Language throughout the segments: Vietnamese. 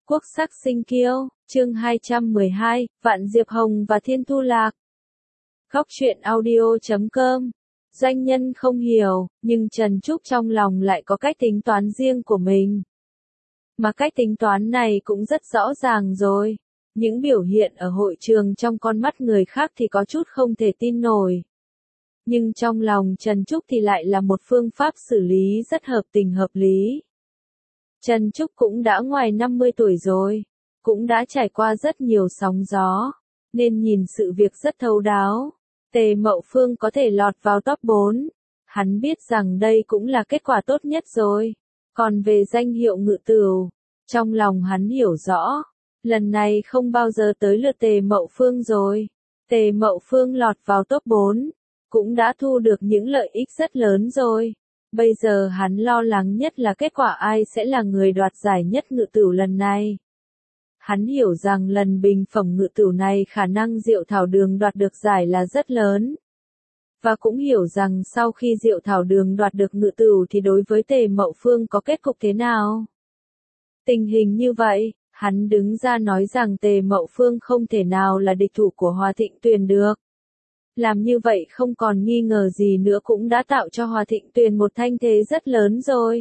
Quốc sắc sinh kiêu, chương 212, Vạn Diệp Hồng và Thiên Thu Lạc. Góc truyện audio.com. Doanh nhân không hiểu, nhưng Trần Trúc trong lòng lại có cách tính toán riêng của mình. Mà cách tính toán này cũng rất rõ ràng rồi. Những biểu hiện ở hội trường trong con mắt người khác thì có chút không thể tin nổi. Nhưng trong lòng Trần Trúc thì lại là một phương pháp xử lý rất hợp tình hợp lý. Trần Trúc cũng đã ngoài 50 tuổi rồi, cũng đã trải qua rất nhiều sóng gió, nên nhìn sự việc rất thấu đáo. Tề Mậu Phương có thể lọt vào top 4, hắn biết rằng đây cũng là kết quả tốt nhất rồi. Còn về danh hiệu ngự tửu, trong lòng hắn hiểu rõ, lần này không bao giờ tới lượt Tề Mậu Phương rồi. Tề Mậu Phương lọt vào top 4, cũng đã thu được những lợi ích rất lớn rồi. Bây giờ hắn lo lắng nhất là kết quả ai sẽ là người đoạt giải nhất ngự tửu lần này. Hắn hiểu rằng lần bình phẩm ngự tửu này khả năng Diệu Thảo Đường đoạt được giải là rất lớn. Và cũng hiểu rằng sau khi Diệu Thảo Đường đoạt được ngự tửu thì đối với Tề Mậu Phương có kết cục thế nào. Tình hình như vậy, hắn đứng ra nói rằng Tề Mậu Phương không thể nào là địch thủ của Hoa Thịnh Tuyền được. Làm như vậy không còn nghi ngờ gì nữa cũng đã tạo cho Hoa Thịnh Tuyền một thanh thế rất lớn rồi.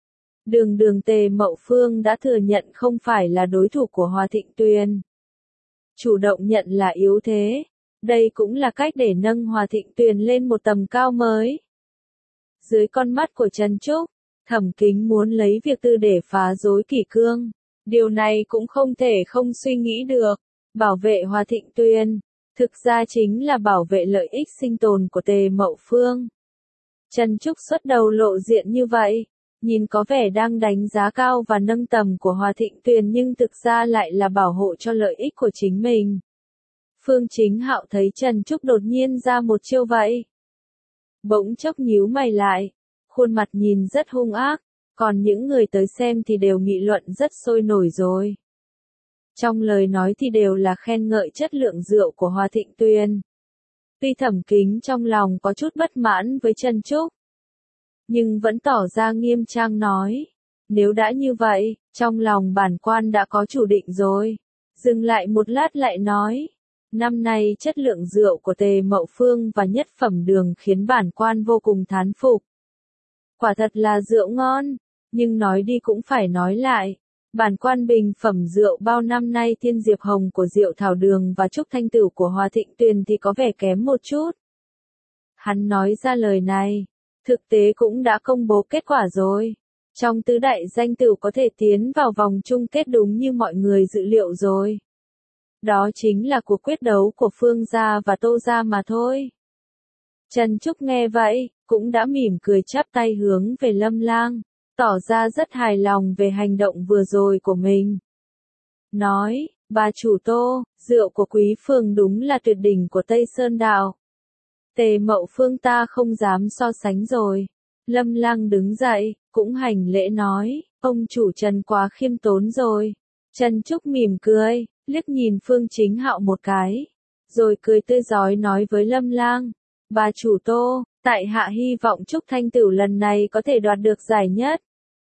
Đường Tề Mậu Phương đã thừa nhận không phải là đối thủ của Hoa Thịnh Tuyền. Chủ động nhận là yếu thế. Đây cũng là cách để nâng Hoa Thịnh Tuyền lên một tầm cao mới. Dưới con mắt của Trần Trúc, Thẩm Kính muốn lấy việc tư để phá rối kỷ cương. Điều này cũng không thể không suy nghĩ được. Bảo vệ Hoa Thịnh Tuyền, thực ra chính là bảo vệ lợi ích sinh tồn của Tề Mậu Phương. Trần Trúc xuất đầu lộ diện như vậy, nhìn có vẻ đang đánh giá cao và nâng tầm của Hoa Thịnh Tuyền nhưng thực ra lại là bảo hộ cho lợi ích của chính mình. Phương Chính Hạo thấy Trần Trúc đột nhiên ra một chiêu vậy. Bỗng chốc nhíu mày lại, khuôn mặt nhìn rất hung ác, còn những người tới xem thì đều nghị luận rất sôi nổi rồi. Trong lời nói thì đều là khen ngợi chất lượng rượu của Hoa Thịnh Tuyền. Tuy Thẩm Kính trong lòng có chút bất mãn với Trần Trúc, nhưng vẫn tỏ ra nghiêm trang nói, nếu đã như vậy, trong lòng bản quan đã có chủ định rồi. Dừng lại một lát lại nói, năm nay chất lượng rượu của Tề Mậu Phương và nhất phẩm đường khiến bản quan vô cùng thán phục. Quả thật là rượu ngon, nhưng nói đi cũng phải nói lại. Bản quan bình phẩm rượu bao năm nay Thiên Diệp Hồng của Diệu Thảo Đường và Trúc Thanh Tửu của Hoa Thịnh Tuyền thì có vẻ kém một chút. Hắn nói ra lời này, thực tế cũng đã công bố kết quả rồi. Trong tứ đại danh tửu có thể tiến vào vòng chung kết đúng như mọi người dự liệu rồi. Đó chính là cuộc quyết đấu của Phương gia và Tô gia mà thôi. Trần Trúc nghe vậy, cũng đã mỉm cười chắp tay hướng về Lâm Lang, tỏ ra rất hài lòng về hành động vừa rồi của mình. Nói, bà chủ Tô, rượu của Quý Phường đúng là tuyệt đỉnh của Tây Sơn Đạo. Tề Mậu Phương ta không dám so sánh rồi. Lâm Lang đứng dậy, cũng hành lễ nói, ông chủ Trần quá khiêm tốn rồi. Trần Trúc mỉm cười, liếc nhìn Phương Chính Hạo một cái, rồi cười tươi rói nói với Lâm Lang, bà chủ Tô, tại hạ hy vọng Trúc Thanh Tửu lần này có thể đoạt được giải nhất.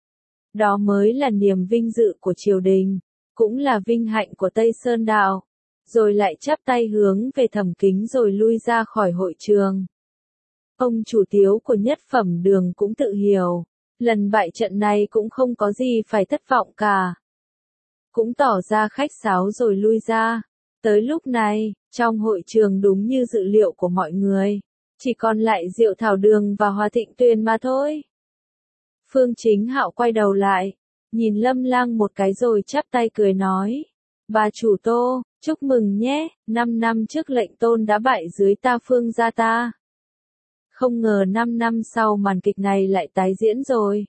Đó mới là niềm vinh dự của triều đình, cũng là vinh hạnh của Tây Sơn Đạo. Rồi lại chắp tay hướng về Thẩm Kính rồi lui ra khỏi hội trường. Ông chủ tiếu của nhất phẩm đường cũng tự hiểu, lần bại trận này cũng không có gì phải thất vọng cả. Cũng tỏ ra khách sáo rồi lui ra. Tới lúc này, trong hội trường đúng như dự liệu của mọi người, chỉ còn lại Diệu Thảo Đường và Hoa Thịnh Tuyền mà thôi. Phương Chính Hạo quay đầu lại, nhìn Lâm Lang một cái rồi chắp tay cười nói, bà chủ Tô, chúc mừng nhé, 5 năm trước lệnh tôn đã bại dưới ta Phương gia ta. Không ngờ 5 năm sau màn kịch này lại tái diễn rồi.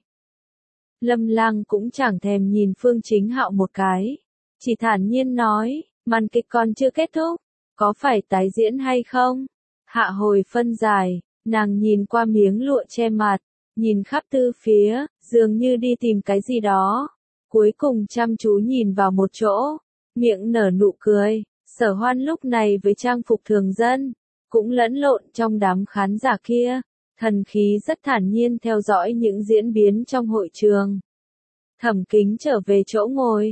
Lâm Lang cũng chẳng thèm nhìn Phương Chính Hạo một cái, chỉ thản nhiên nói, màn kịch còn chưa kết thúc, có phải tái diễn hay không? Hạ hồi phân giải, nàng nhìn qua miếng lụa che mặt, nhìn khắp tư phía, dường như đi tìm cái gì đó. Cuối cùng chăm chú nhìn vào một chỗ, miệng nở nụ cười. Sở Hoan lúc này với trang phục thường dân, cũng lẫn lộn trong đám khán giả kia, thần khí rất thản nhiên theo dõi những diễn biến trong hội trường. Thẩm Kính trở về chỗ ngồi,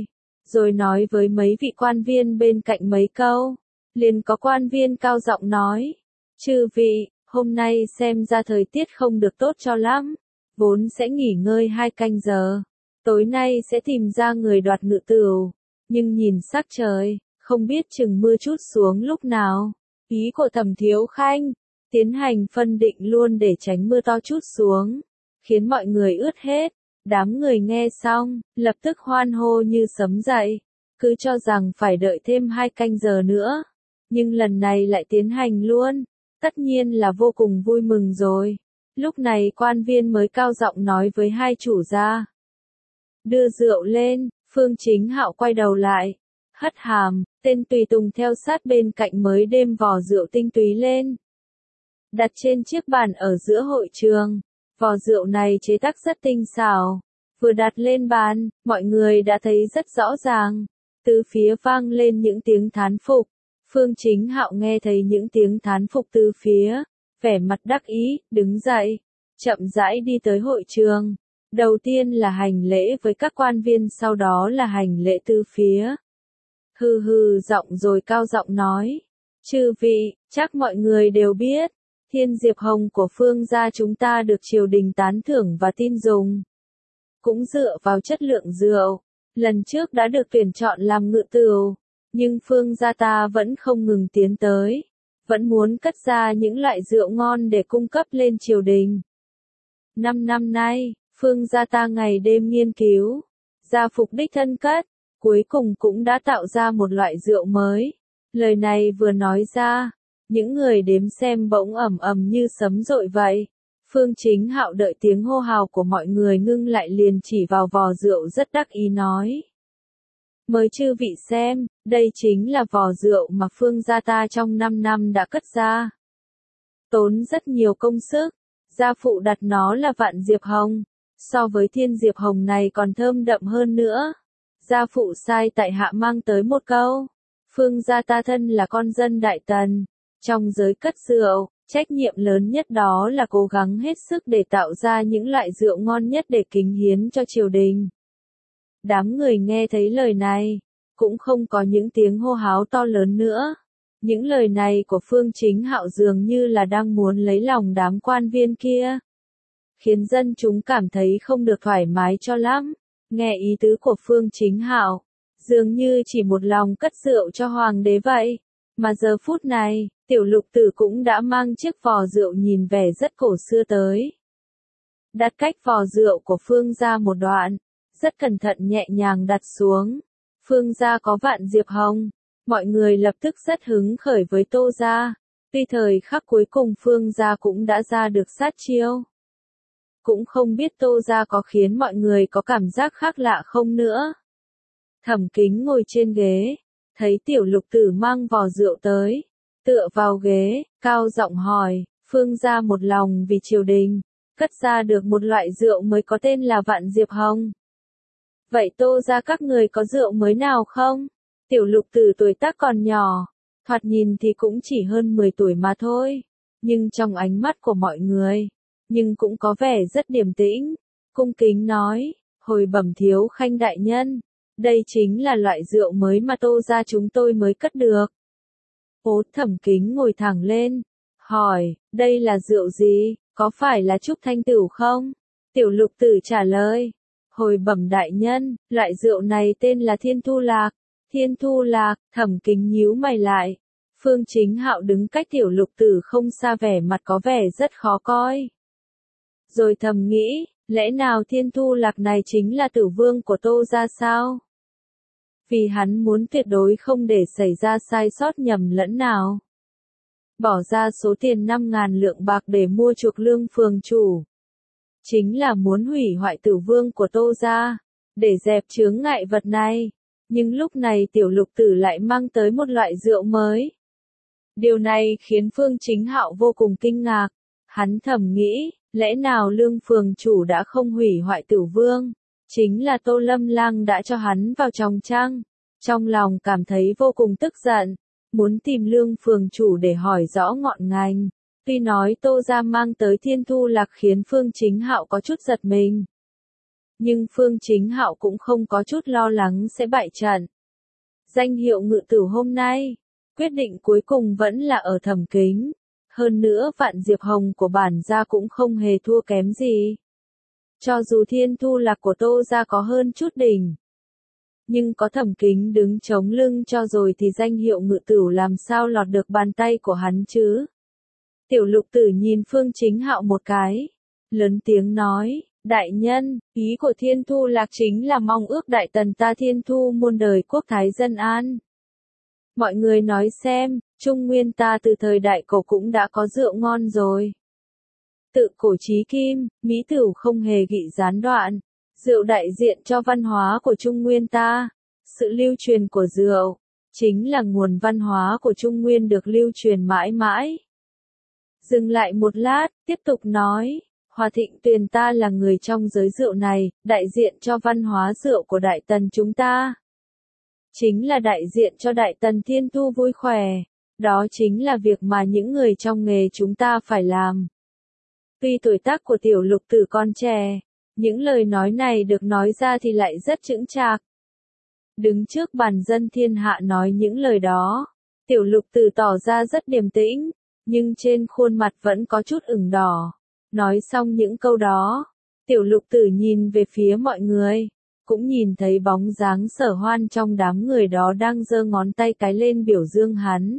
rồi nói với mấy vị quan viên bên cạnh mấy câu. Liền có quan viên cao giọng nói, chư vị, hôm nay xem ra thời tiết không được tốt cho lắm, vốn sẽ nghỉ ngơi 2 canh giờ, tối nay sẽ tìm ra người đoạt ngự tửu, nhưng nhìn sắc trời, không biết chừng mưa chút xuống lúc nào. Ý của Thẩm Thiếu Khanh, tiến hành phân định luôn để tránh mưa to chút xuống, khiến mọi người ướt hết. Đám người nghe xong, lập tức hoan hô như sấm dậy, cứ cho rằng phải đợi thêm 2 canh giờ nữa. Nhưng lần này lại tiến hành luôn, tất nhiên là vô cùng vui mừng rồi. Lúc này quan viên mới cao giọng nói với hai chủ gia. Đưa rượu lên, Phương Chính Hạo quay đầu lại, hất hàm, tên tùy tùng theo sát bên cạnh mới đem vò rượu tinh túy lên. Đặt trên chiếc bàn ở giữa hội trường, vò rượu này chế tác rất tinh xảo, vừa đặt lên bàn, mọi người đã thấy rất rõ ràng, từ phía vang lên những tiếng thán phục. Phương Chính Hạo nghe thấy những tiếng thán phục từ phía, vẻ mặt đắc ý, đứng dậy, chậm rãi đi tới hội trường. Đầu tiên là hành lễ với các quan viên, sau đó là hành lễ từ phía. Hừ hừ giọng rồi cao giọng nói, chư vị, chắc mọi người đều biết, Thiên Diệp Hồng của Phương gia chúng ta được triều đình tán thưởng và tin dùng. Cũng dựa vào chất lượng rượu, lần trước đã được tuyển chọn làm ngự tửu. Nhưng Phương gia ta vẫn không ngừng tiến tới, vẫn muốn cất ra những loại rượu ngon để cung cấp lên triều đình. 5 năm nay, Phương gia ta ngày đêm nghiên cứu, gia phục đích thân cất, cuối cùng cũng đã tạo ra một loại rượu mới. Lời này vừa nói ra, những người đếm xem bỗng ầm ầm như sấm dội vậy. Phương Chính Hạo đợi tiếng hô hào của mọi người ngưng lại liền chỉ vào vò rượu rất đắc ý nói. Mời chư vị xem, đây chính là vò rượu mà Phương gia ta trong 5 năm đã cất ra. Tốn rất nhiều công sức, gia phụ đặt nó là Vạn Diệp Hồng, so với Thiên Diệp Hồng này còn thơm đậm hơn nữa. Gia phụ sai tại hạ mang tới một câu, Phương gia ta thân là con dân Đại Tần, trong giới cất rượu, trách nhiệm lớn nhất đó là cố gắng hết sức để tạo ra những loại rượu ngon nhất để kính hiến cho triều đình. Đám người nghe thấy lời này, cũng không có những tiếng hô háo to lớn nữa. Những lời này của Phương Chính Hạo dường như là đang muốn lấy lòng đám quan viên kia, khiến dân chúng cảm thấy không được thoải mái cho lắm. Nghe ý tứ của Phương Chính Hạo, dường như chỉ một lòng cất rượu cho hoàng đế vậy. Mà giờ phút này, Tiểu Lục Tử cũng đã mang chiếc vò rượu nhìn vẻ rất cổ xưa tới. Đặt cách vò rượu của Phương gia một đoạn, rất cẩn thận nhẹ nhàng đặt xuống. Phương gia có Vạn Diệp Hồng, mọi người lập tức rất hứng khởi với Tô gia. Tuy thời khắc cuối cùng Phương gia cũng đã ra được sát chiêu. Cũng không biết Tô gia có khiến mọi người có cảm giác khác lạ không nữa. Thẩm Kính ngồi trên ghế, thấy Tiểu Lục Tử mang vò rượu tới, tựa vào ghế, cao giọng hỏi, Phương gia một lòng vì triều đình, cất ra được một loại rượu mới có tên là Vạn Diệp Hồng. Vậy Tô gia các người có rượu mới nào không? Tiểu Lục Tử tuổi tác còn nhỏ, thoạt nhìn thì cũng chỉ hơn 10 tuổi mà thôi, nhưng trong ánh mắt của mọi người, nhưng cũng có vẻ rất điềm tĩnh, cung kính nói, hồi bẩm Thiếu Khanh đại nhân, đây chính là loại rượu mới mà Tô gia chúng tôi mới cất được. Thẩm Kính ngồi thẳng lên, hỏi, đây là rượu gì, có phải là Trúc Thanh Tửu không? Tiểu Lục Tử trả lời, hồi bẩm đại nhân, loại rượu này tên là Thiên Thu Lạc. Thiên Thu Lạc, Thẩm Kính nhíu mày lại. Phương Chính Hạo đứng cách Tiểu Lục Tử không xa, vẻ mặt có vẻ rất khó coi. Rồi thầm nghĩ, lẽ nào Thiên Thu Lạc này chính là Tử Vương của Tô gia sao? Vì hắn muốn tuyệt đối không để xảy ra sai sót nhầm lẫn nào. Bỏ ra số tiền 5.000 lượng bạc để mua chuộc Lương phường chủ. Chính là muốn hủy hoại Tử Vương của Tô gia, để dẹp chướng ngại vật này. Nhưng lúc này Tiểu Lục Tử lại mang tới một loại rượu mới. Điều này khiến Phương Chính Hạo vô cùng kinh ngạc. Hắn thầm nghĩ, lẽ nào Lương phường chủ đã không hủy hoại Tử Vương? Chính là Tô Lâm Lang đã cho hắn vào trong chăng? Trong lòng cảm thấy vô cùng tức giận, muốn tìm Lương phường chủ để hỏi rõ ngọn ngành. Tuy nói Tô gia mang tới Thiên Thu Lạc khiến Phương Chính Hạo có chút giật mình, Nhưng Phương Chính Hạo cũng không có chút lo lắng sẽ bại trận. Danh hiệu ngự tử hôm nay, quyết định cuối cùng vẫn là ở Thẩm Kính. Hơn nữa Vạn Diệp Hồng của bản gia cũng không hề thua kém gì. Cho dù Thiên Thu Lạc của Tô gia có hơn chút đỉnh, nhưng có Thẩm Kính đứng chống lưng cho rồi thì danh hiệu ngự tử làm sao lọt được bàn tay của hắn chứ. Tiểu Lục Tử nhìn Phương Chính Hạo một cái, lớn tiếng nói, đại nhân, ý của Thiên Thu Lạc chính là mong ước đại tần ta Thiên Thu muôn đời quốc thái dân an. Mọi người nói xem, Trung Nguyên ta từ thời đại cổ cũng đã có rượu ngon rồi. Tự cổ chí kim, mỹ tửu không hề gị gián đoạn. Rượu đại diện cho văn hóa của Trung Nguyên ta. Sự lưu truyền của rượu, chính là nguồn văn hóa của Trung Nguyên được lưu truyền mãi mãi. Dừng lại một lát, tiếp tục nói, Hòa Thịnh Tuyền ta là người trong giới rượu này, đại diện cho văn hóa rượu của Đại Tần chúng ta. Chính là đại diện cho Đại Tần Thiên Thu vui khỏe. Đó chính là việc mà những người trong nghề chúng ta phải làm. Tuy tuổi tác của Tiểu Lục Tử còn trẻ, những lời nói này được nói ra thì lại rất chững chạc. Đứng trước bàn dân thiên hạ nói những lời đó, Tiểu Lục Tử tỏ ra rất điềm tĩnh, nhưng trên khuôn mặt vẫn có chút ửng đỏ. Nói xong những câu đó, Tiểu Lục Tử nhìn về phía mọi người, cũng nhìn thấy bóng dáng Sở Hoan trong đám người đó đang giơ ngón tay cái lên biểu dương hắn.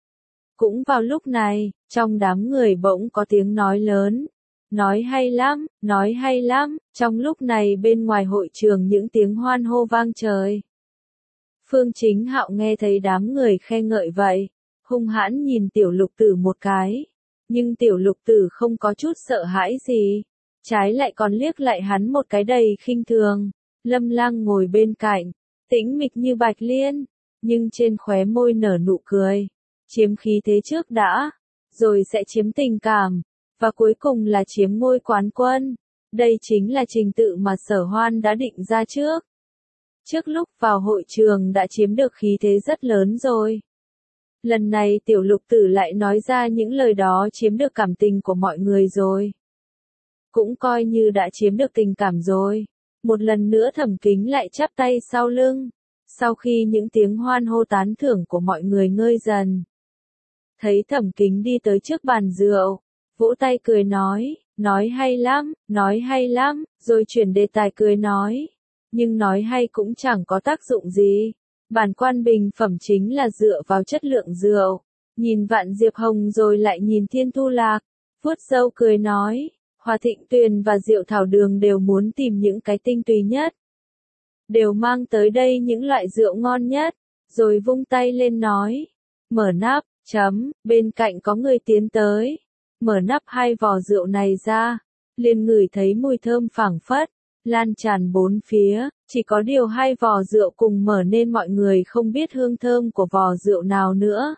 Cũng vào lúc này, trong đám người bỗng có tiếng nói lớn. Nói hay lắm, nói hay lắm, trong lúc này bên ngoài hội trường những tiếng hoan hô vang trời. Phương Chính Hạo nghe thấy đám người khen ngợi vậy, hung hãn nhìn Tiểu Lục Tử một cái. Nhưng Tiểu Lục Tử không có chút sợ hãi gì, trái lại còn liếc lại hắn một cái đầy khinh thường. Lâm Lang ngồi bên cạnh, tĩnh mịch như bạch liên, nhưng trên khóe môi nở nụ cười. Chiếm khí thế trước đã, rồi sẽ chiếm tình cảm, và cuối cùng là chiếm ngôi quán quân. Đây chính là trình tự mà Sở Hoan đã định ra trước. Trước lúc vào hội trường đã chiếm được khí thế rất lớn rồi. Lần này Tiểu Lục Tử lại nói ra những lời đó chiếm được cảm tình của mọi người rồi. Cũng coi như đã chiếm được tình cảm rồi. Một lần nữa Thẩm Kính lại chắp tay sau lưng. Sau khi những tiếng hoan hô tán thưởng của mọi người ngơi dần, thấy Thẩm Kính đi tới trước bàn rượu, vỗ tay cười nói hay lắm, rồi chuyển đề tài cười nói. Nhưng nói hay cũng chẳng có tác dụng gì. Bản quan bình phẩm chính là dựa vào chất lượng rượu. Nhìn Vạn Diệp Hồng rồi lại nhìn Thiên Thu Lạc, vuốt râu cười nói, Hòa Thịnh Tuyền và Diệu Thảo Đường đều muốn tìm những cái tinh túy nhất. Đều mang tới đây những loại rượu ngon nhất, rồi vung tay lên nói, mở nắp, bên cạnh có người tiến tới, mở nắp hai vò rượu này ra, liền ngửi thấy mùi thơm phảng phất, lan tràn bốn phía, chỉ có điều hai vò rượu cùng mở nên mọi người không biết hương thơm của vò rượu nào nữa.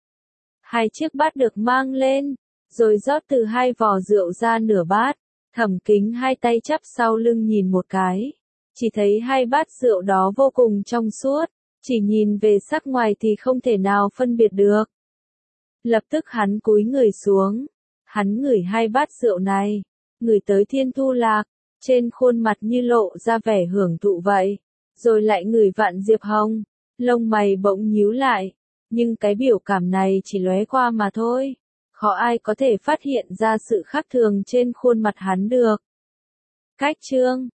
Hai chiếc bát được mang lên, rồi rót từ hai vò rượu ra nửa bát, Thẩm Kính hai tay chắp sau lưng nhìn một cái, chỉ thấy hai bát rượu đó vô cùng trong suốt, chỉ nhìn về sắc ngoài thì không thể nào phân biệt được. Lập tức hắn cúi người xuống, hắn ngửi hai bát rượu này, ngửi tới Thiên Thu Lạc, trên khuôn mặt như lộ ra vẻ hưởng thụ vậy, rồi lại ngửi Vạn Diệp Hồng, lông mày bỗng nhíu lại, nhưng cái biểu cảm này chỉ lóe qua mà thôi, khó ai có thể phát hiện ra sự khác thường trên khuôn mặt hắn được. Cách chương